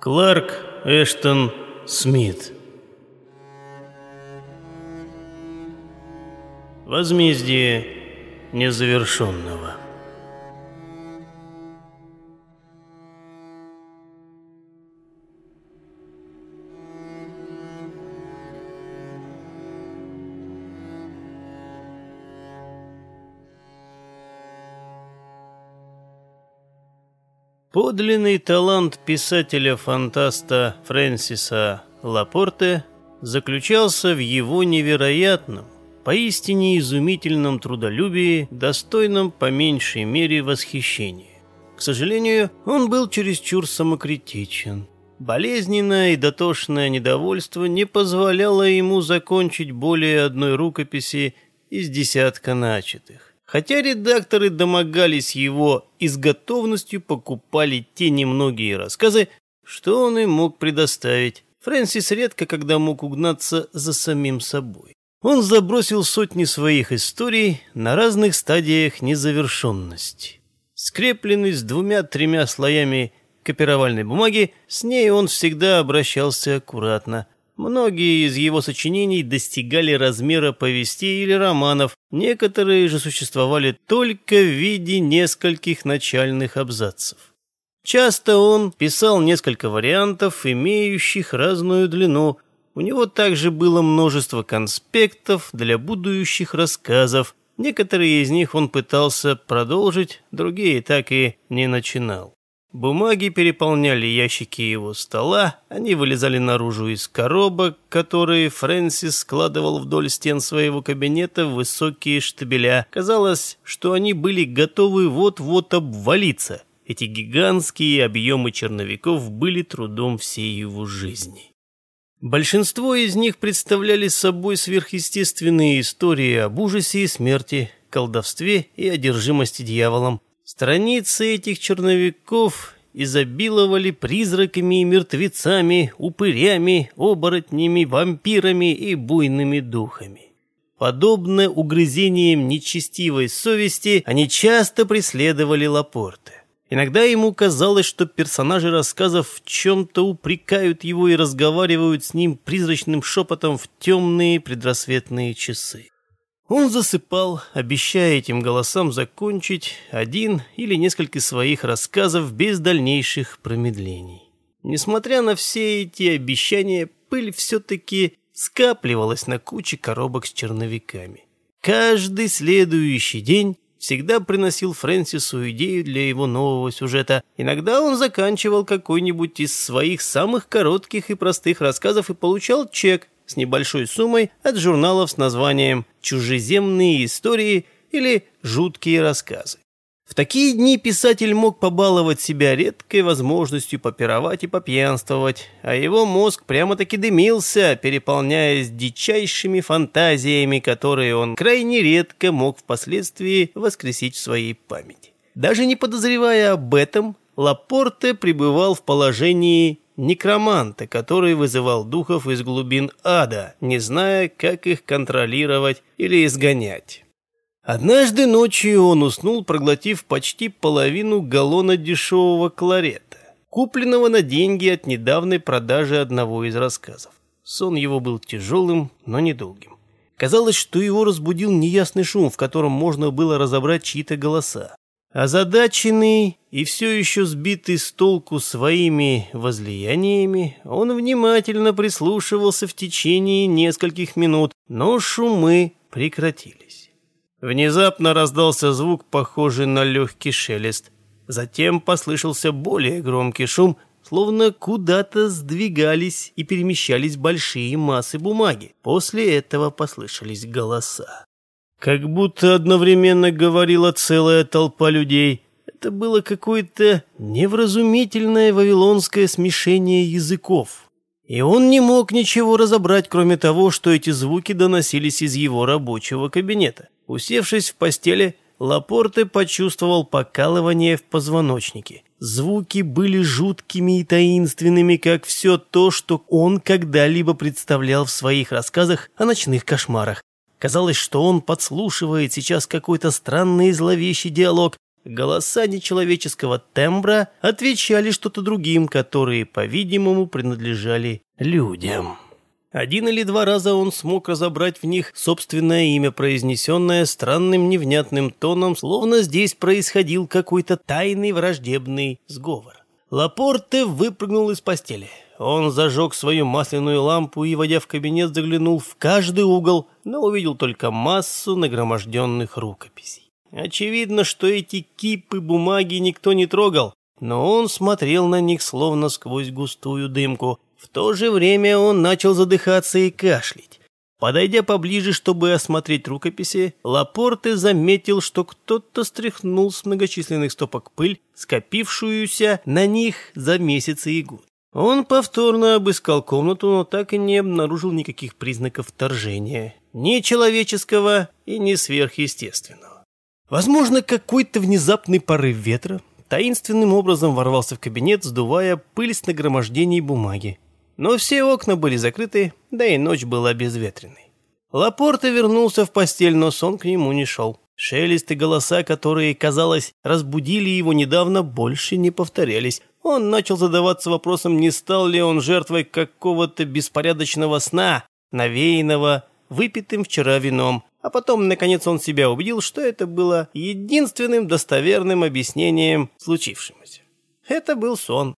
Кларк Эштон Смит. Возмездие незавершенного. Подлинный талант писателя-фантаста Фрэнсиса Лапорте заключался в его невероятном, поистине изумительном трудолюбии, достойном по меньшей мере восхищения. К сожалению, он был чересчур самокритичен. Болезненное и дотошное недовольство не позволяло ему закончить более одной рукописи из десятка начатых. Хотя редакторы домогались его и с готовностью покупали те немногие рассказы, что он им мог предоставить, Фрэнсис редко когда мог угнаться за самим собой. Он забросил сотни своих историй на разных стадиях незавершенности. Скрепленный с 2-3 слоями копировальной бумаги, с ней он всегда обращался аккуратно. Многие из его сочинений достигали размера повестей или романов, некоторые же существовали только в виде нескольких начальных абзацев. Часто он писал несколько вариантов, имеющих разную длину. У него также было множество конспектов для будущих рассказов. Некоторые из них он пытался продолжить, другие так и не начинал. Бумаги переполняли ящики его стола, они вылезали наружу из коробок, которые Фрэнсис складывал вдоль стен своего кабинета в высокие штабеля. Казалось, что они были готовы вот-вот обвалиться. Эти гигантские объемы черновиков были трудом всей его жизни. Большинство из них представляли собой сверхъестественные истории об ужасе и смерти, колдовстве и одержимости дьяволом. Страницы этих черновиков изобиловали призраками и мертвецами, упырями, оборотнями, вампирами и буйными духами. Подобно угрызениям нечестивой совести, они часто преследовали Лапорте. Иногда ему казалось, что персонажи рассказов в чем-то упрекают его и разговаривают с ним призрачным шепотом в темные предрассветные часы. Он засыпал, обещая этим голосам закончить один или несколько своих рассказов без дальнейших промедлений. Несмотря на все эти обещания, пыль все-таки скапливалась на куче коробок с черновиками. Каждый следующий день всегда приносил Фрэнсису идею для его нового сюжета. Иногда он заканчивал какой-нибудь из своих самых коротких и простых рассказов и получал чек с небольшой суммой от журналов с названием «Чужеземные истории» или «Жуткие рассказы». В такие дни писатель мог побаловать себя редкой возможностью попировать и попьянствовать, а его мозг прямо-таки дымился, переполняясь дичайшими фантазиями, которые он крайне редко мог впоследствии воскресить в своей памяти. Даже не подозревая об этом, Лапорте пребывал в положении некроманта, который вызывал духов из глубин ада, не зная, как их контролировать или изгонять. Однажды ночью он уснул, проглотив почти половину галлона дешевого кларета, купленного на деньги от недавней продажи одного из рассказов. Сон его был тяжелым, но недолгим. Казалось, что его разбудил неясный шум, в котором можно было разобрать чьи-то голоса. Озадаченный и все еще сбитый с толку своими возлияниями, он внимательно прислушивался в течение нескольких минут, но шумы прекратились. Внезапно раздался звук, похожий на легкий шелест. Затем послышался более громкий шум, словно куда-то сдвигались и перемещались большие массы бумаги. После этого послышались голоса. Как будто одновременно говорила целая толпа людей. Это было какое-то невразумительное вавилонское смешение языков. И он не мог ничего разобрать, кроме того, что эти звуки доносились из его рабочего кабинета. Усевшись в постели, Лапорте почувствовал покалывание в позвоночнике. Звуки были жуткими и таинственными, как все то, что он когда-либо представлял в своих рассказах о ночных кошмарах. Казалось, что он подслушивает сейчас какой-то странный и зловещий диалог. Голоса нечеловеческого тембра отвечали что-то другим, которые, по-видимому, принадлежали людям. 1 или 2 раза он смог разобрать в них собственное имя, произнесенное странным невнятным тоном, словно здесь происходил какой-то тайный враждебный сговор. Лапорте выпрыгнул из постели. Он зажег свою масляную лампу и, войдя в кабинет, заглянул в каждый угол, но увидел только массу нагроможденных рукописей. Очевидно, что эти кипы бумаги никто не трогал, но он смотрел на них словно сквозь густую дымку. В то же время он начал задыхаться и кашлять. Подойдя поближе, чтобы осмотреть рукописи, Лапорте заметил, что кто-то стряхнул с многочисленных стопок пыль, скопившуюся на них за месяцы и год. Он повторно обыскал комнату, но так и не обнаружил никаких признаков вторжения, ни человеческого и ни сверхъестественного. Возможно, какой-то внезапный порыв ветра таинственным образом ворвался в кабинет, сдувая пыль с нагромождений бумаги. Но все окна были закрыты, да и ночь была безветренной. Лапорте вернулся в постель, но сон к нему не шел. Шелест и голоса, которые, казалось, разбудили его недавно, больше не повторялись. Он начал задаваться вопросом, не стал ли он жертвой какого-то беспорядочного сна, навеянного выпитым вчера вином. А потом, наконец, он себя убедил, что это было единственным достоверным объяснением случившемуся. Это был сон.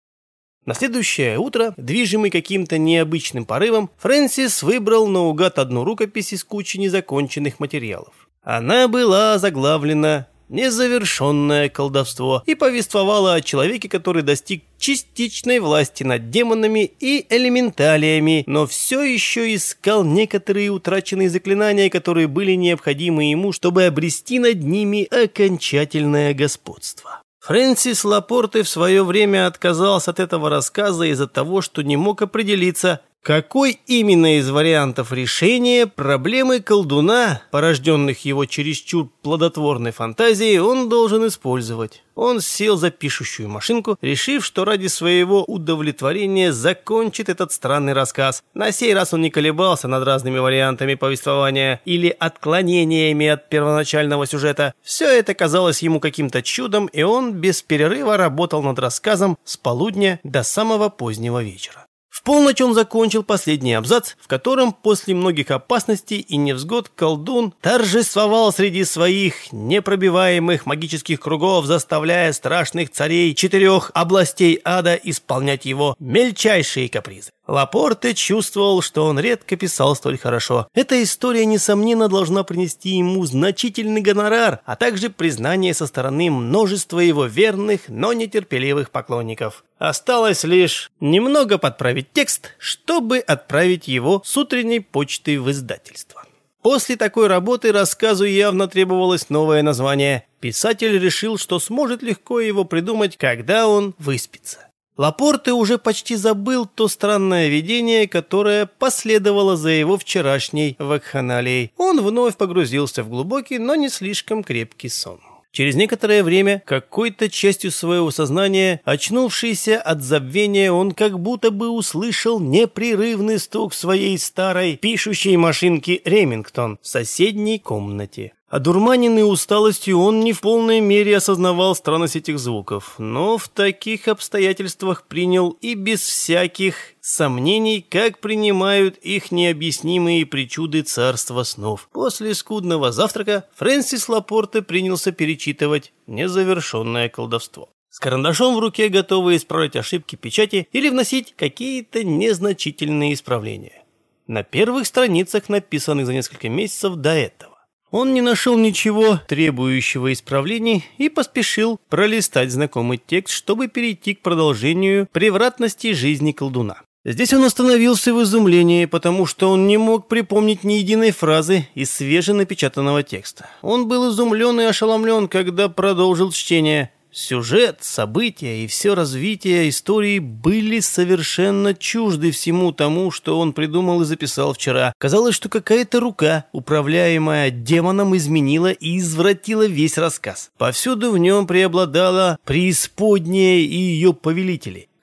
На следующее утро, движимый каким-то необычным порывом, Фрэнсис выбрал наугад одну рукопись из кучи незаконченных материалов. Она была заглавлена «Незавершенное колдовство» и повествовала о человеке, который достиг частичной власти над демонами и элементалиями, но все еще искал некоторые утраченные заклинания, которые были необходимы ему, чтобы обрести над ними окончательное господство. Фрэнсис Лапорте в свое время отказался от этого рассказа из-за того, что не мог определиться, какой именно из вариантов решения проблемы колдуна, порожденных его чересчур плодотворной фантазией, он должен использовать. Он сел за пишущую машинку, решив, что ради своего удовлетворения закончит этот странный рассказ. На сей раз он не колебался над разными вариантами повествования или отклонениями от первоначального сюжета. Все это казалось ему каким-то чудом, и он без перерыва работал над рассказом с полудня до самого позднего вечера. В полночь он закончил последний абзац, в котором после многих опасностей и невзгод колдун торжествовал среди своих непробиваемых магических кругов, заставляя страшных царей 4 областей ада исполнять его мельчайшие капризы. Лапорте чувствовал, что он редко писал столь хорошо. Эта история, несомненно, должна принести ему значительный гонорар, а также признание со стороны множества его верных, но нетерпеливых поклонников. Осталось лишь немного подправить текст, чтобы отправить его с утренней почты в издательство. После такой работы рассказу явно требовалось новое название. Писатель решил, что сможет легко его придумать, когда он выспится. Лапорте уже почти забыл то странное видение, которое последовало за его вчерашней вакханалией. Он вновь погрузился в глубокий, но не слишком крепкий сон. Через некоторое время, какой-то частью своего сознания, очнувшийся от забвения, он как будто бы услышал непрерывный стук своей старой пишущей машинки «Ремингтон» в соседней комнате. Одурманенный усталостью, он не в полной мере осознавал странность этих звуков, но в таких обстоятельствах принял и без всяких сомнений, как принимают их необъяснимые причуды царства снов. После скудного завтрака Фрэнсис Лапорте принялся перечитывать «Незавершенное колдовство». С карандашом в руке, готовый исправлять ошибки печати или вносить какие-то незначительные исправления. На первых страницах, написанных за несколько месяцев до этого, он не нашел ничего требующего исправлений и поспешил пролистать знакомый текст, чтобы перейти к продолжению превратности жизни колдуна. Здесь он остановился в изумлении, потому что он не мог припомнить ни единой фразы из свеженапечатанного текста. Он был изумлен и ошеломлен, когда продолжил чтение. Сюжет, события и все развитие истории были совершенно чужды всему тому, что он придумал и записал вчера. Казалось, что какая-то рука, управляемая демоном, изменила и извратила весь рассказ. Повсюду в нем преобладала преисподняя и ее повелители.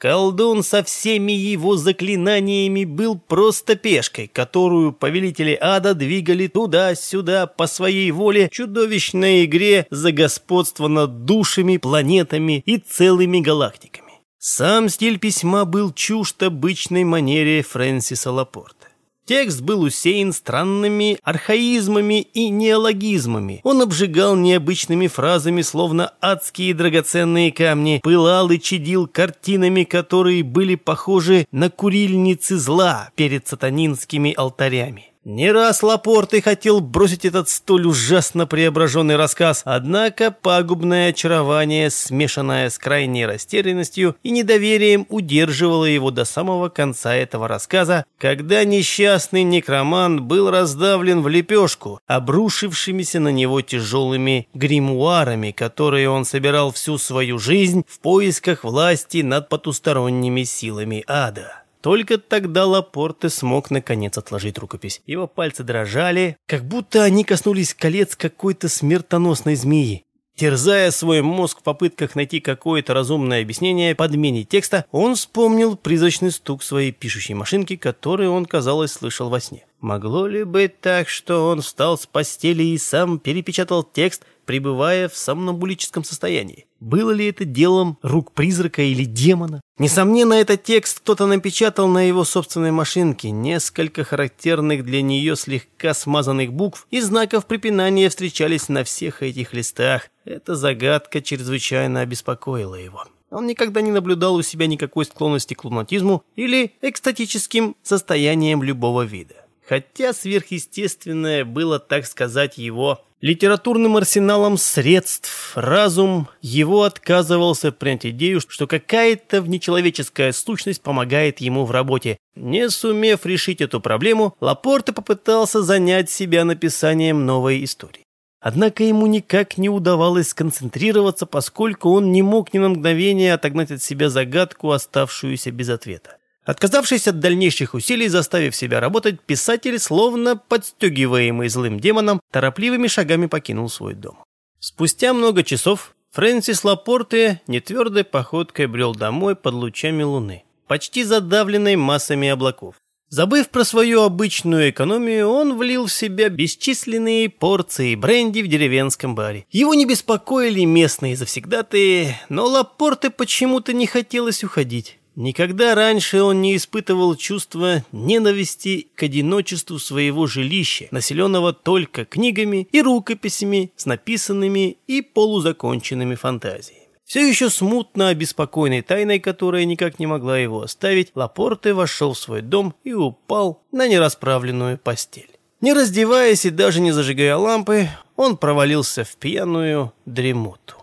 Колдун со всеми его заклинаниями был просто пешкой, которую повелители ада двигали туда-сюда по своей воле в чудовищной игре за господство над душами, планетами и целыми галактиками. Сам стиль письма был чужд обычной манере Фрэнсиса Лапорте. Текст был усеян странными архаизмами и неологизмами. Он обжигал необычными фразами, словно адские драгоценные камни, пылал и чадил картинами, которые были похожи на курильницы зла перед сатанинскими алтарями. Не раз Лапорте хотел бросить этот столь ужасно преображенный рассказ, однако пагубное очарование, смешанное с крайней растерянностью и недоверием, удерживало его до самого конца этого рассказа, когда несчастный некромант был раздавлен в лепешку, обрушившимися на него тяжелыми гримуарами, которые он собирал всю свою жизнь в поисках власти над потусторонними силами ада. Только тогда Лапорте смог наконец отложить рукопись. Его пальцы дрожали, как будто они коснулись колец какой-то смертоносной змеи. Терзая свой мозг в попытках найти какое-то разумное объяснение подмене текста, он вспомнил призрачный стук своей пишущей машинки, который он, казалось, слышал во сне. Могло ли быть так, что он встал с постели и сам перепечатал текст, пребывая в сомнамбулическом состоянии? Было ли это делом рук призрака или демона? Несомненно, этот текст кто-то напечатал на его собственной машинке. Несколько характерных для нее слегка смазанных букв и знаков препинания встречались на всех этих листах. Эта загадка чрезвычайно обеспокоила его. Он никогда не наблюдал у себя никакой склонности к лунатизму или экстатическим состояниям любого вида. Хотя сверхъестественное было, так сказать, его литературным арсеналом средств, разум его отказывался принять идею, что какая-то внечеловеческая сущность помогает ему в работе. Не сумев решить эту проблему, Лапорте попытался занять себя написанием новой истории. Однако ему никак не удавалось сконцентрироваться, поскольку он не мог ни на мгновение отогнать от себя загадку, оставшуюся без ответа. Отказавшись от дальнейших усилий, заставив себя работать, писатель, словно подстегиваемый злым демоном, торопливыми шагами покинул свой дом. Спустя много часов Фрэнсис Лапорте нетвердой походкой брел домой под лучами луны, почти задавленной массами облаков. Забыв про свою обычную экономию, он влил в себя бесчисленные порции бренди в деревенском баре. Его не беспокоили местные завсегдатые, но Лапорте почему-то не хотелось уходить. Никогда раньше он не испытывал чувства ненависти к одиночеству своего жилища, населенного только книгами и рукописями с написанными и полузаконченными фантазиями. Все еще смутно обеспокоенной тайной, которая никак не могла его оставить, Лапорте вошел в свой дом и упал на нерасправленную постель. Не раздеваясь и даже не зажигая лампы, он провалился в пьяную дремоту.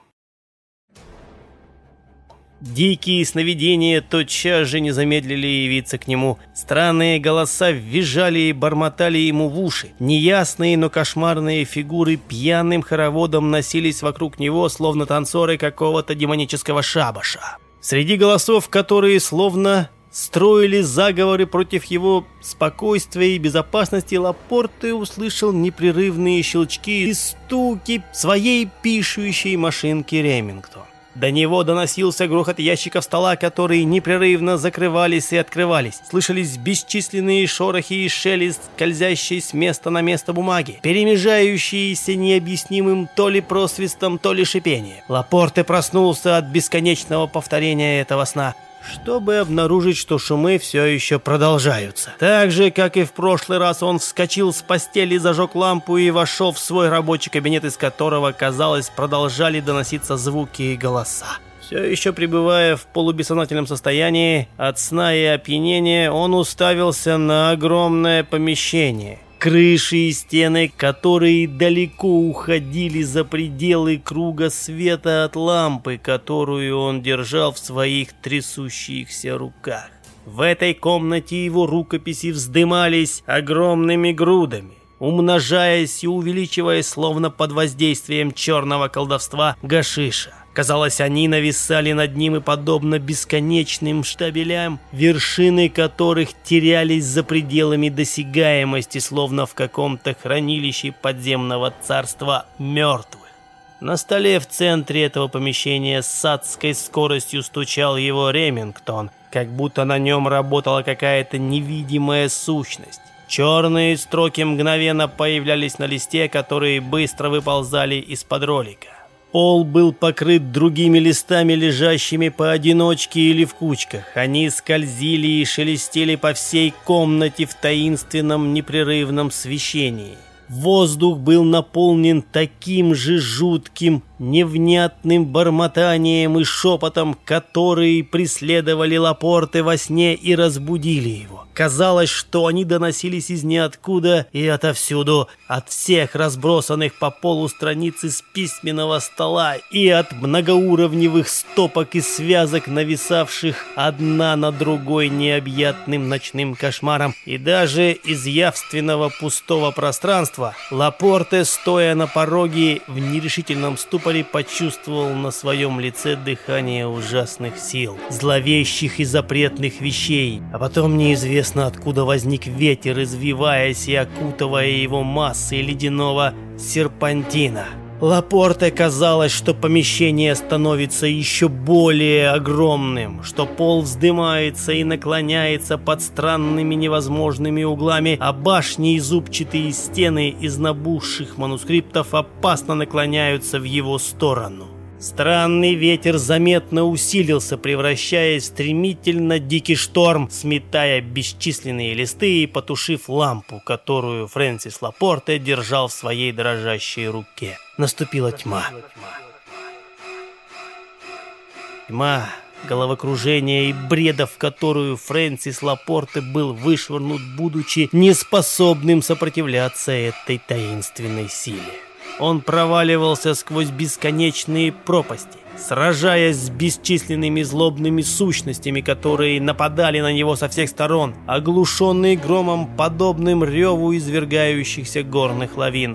Дикие сновидения тотчас же не замедлили явиться к нему. Странные голоса визжали и бормотали ему в уши. Неясные, но кошмарные фигуры пьяным хороводом носились вокруг него, словно танцоры какого-то демонического шабаша. Среди голосов, которые словно строили заговоры против его спокойствия и безопасности, Лапорте услышал непрерывные щелчки и стуки своей пишущей машинки Ремингтон. До него доносился грохот ящиков стола, которые непрерывно закрывались и открывались. Слышались бесчисленные шорохи и шелест, скользящие с места на место бумаги, перемежающиеся необъяснимым то ли просвистом, то ли шипением. Лапорте проснулся от бесконечного повторения этого сна, чтобы обнаружить, что шумы все еще продолжаются. Так же, как и в прошлый раз, он вскочил с постели, зажег лампу и вошел в свой рабочий кабинет, из которого, казалось, продолжали доноситься звуки и голоса. Все еще пребывая в полубессознательном состоянии от сна и опьянения, он уставился на огромное помещение. Крыши и стены, которые далеко уходили за пределы круга света от лампы, которую он держал в своих трясущихся руках. В этой комнате его рукописи вздымались огромными грудами, умножаясь и увеличиваясь, словно под воздействием черного колдовства гашиша. Казалось, они нависали над ним и, подобно бесконечным штабелям, вершины которых терялись за пределами досягаемости, словно в каком-то хранилище подземного царства мертвых. На столе в центре этого помещения с адской скоростью стучал его Ремингтон, как будто на нем работала какая-то невидимая сущность. Черные строки мгновенно появлялись на листе, которые быстро выползали из-под ролика. Пол был покрыт другими листами, лежащими поодиночке или в кучках. Они скользили и шелестели по всей комнате в таинственном непрерывном свечении. Воздух был наполнен таким же жутким, невнятным бормотанием и шепотом, которые преследовали Лапорте во сне и разбудили его. Казалось, что они доносились из ниоткуда и отовсюду, от всех разбросанных по полу страниц из письменного стола и от многоуровневых стопок и связок, нависавших одна на другой необъятным ночным кошмаром, и даже из явственного пустого пространства. Лапорте, стоя на пороге в нерешительном ступоре, почувствовал на своем лице дыхание ужасных сил, зловещих и запретных вещей, а потом неизвестно откуда возник ветер, извиваясь и окутывая его массой ледяного серпантина. Лапорте казалось, что помещение становится еще более огромным, что пол вздымается и наклоняется под странными невозможными углами, а башни и зубчатые стены из набухших манускриптов опасно наклоняются в его сторону. Странный ветер заметно усилился, превращаясь в стремительно дикий шторм, сметая бесчисленные листы и потушив лампу, которую Фрэнсис Лапорте держал в своей дрожащей руке. Наступила тьма. Тьма, головокружение и бреда, в которую Фрэнсис Лапорте был вышвырнут, будучи неспособным сопротивляться этой таинственной силе. Он проваливался сквозь бесконечные пропасти, сражаясь с бесчисленными злобными сущностями, которые нападали на него со всех сторон, оглушенные громом, подобным реву извергающихся горных лавин.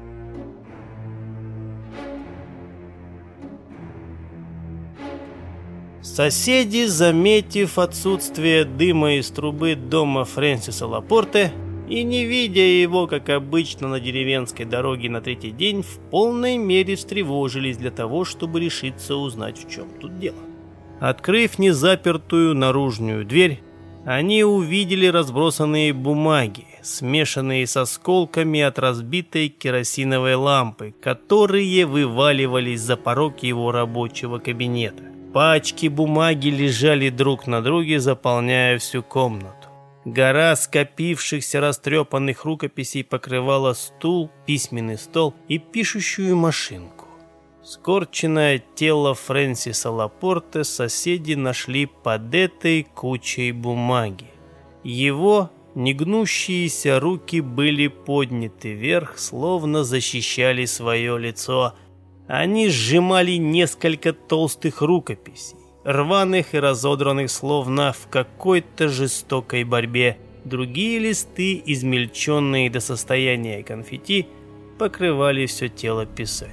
Соседи, заметив отсутствие дыма из трубы дома Фрэнсиса Лапорте и не видя его, как обычно, на деревенской дороге на третий день, в полной мере встревожились для того, чтобы решиться узнать, в чем тут дело. Открыв незапертую наружную дверь, они увидели разбросанные бумаги, смешанные с осколками от разбитой керосиновой лампы, которые вываливались за порог его рабочего кабинета. Пачки бумаги лежали друг на друге, заполняя всю комнату. Гора скопившихся растрепанных рукописей покрывала стул, письменный стол и пишущую машинку. Скорченное тело Фрэнсиса Лапорте соседи нашли под этой кучей бумаги. Его негнущиеся руки были подняты вверх, словно защищали свое лицо. Они сжимали несколько толстых рукописей, рваных и разодранных, словно в какой-то жестокой борьбе. Другие листы, измельченные до состояния конфетти, покрывали все тело писателя.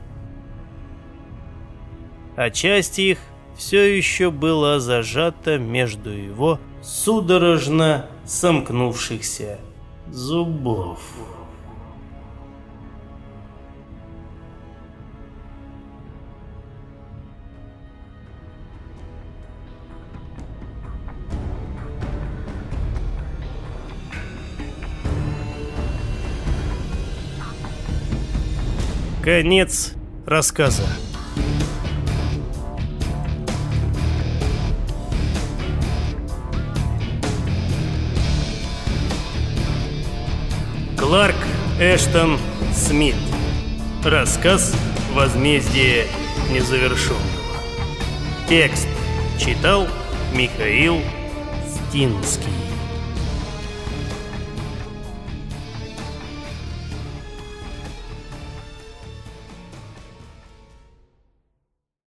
А часть их все еще была зажата между его судорожно сомкнувшихся зубов. Конец рассказа. Кларк Эштон Смит. Рассказ «Возмездие незавершенного». Текст читал Михаил Стинский.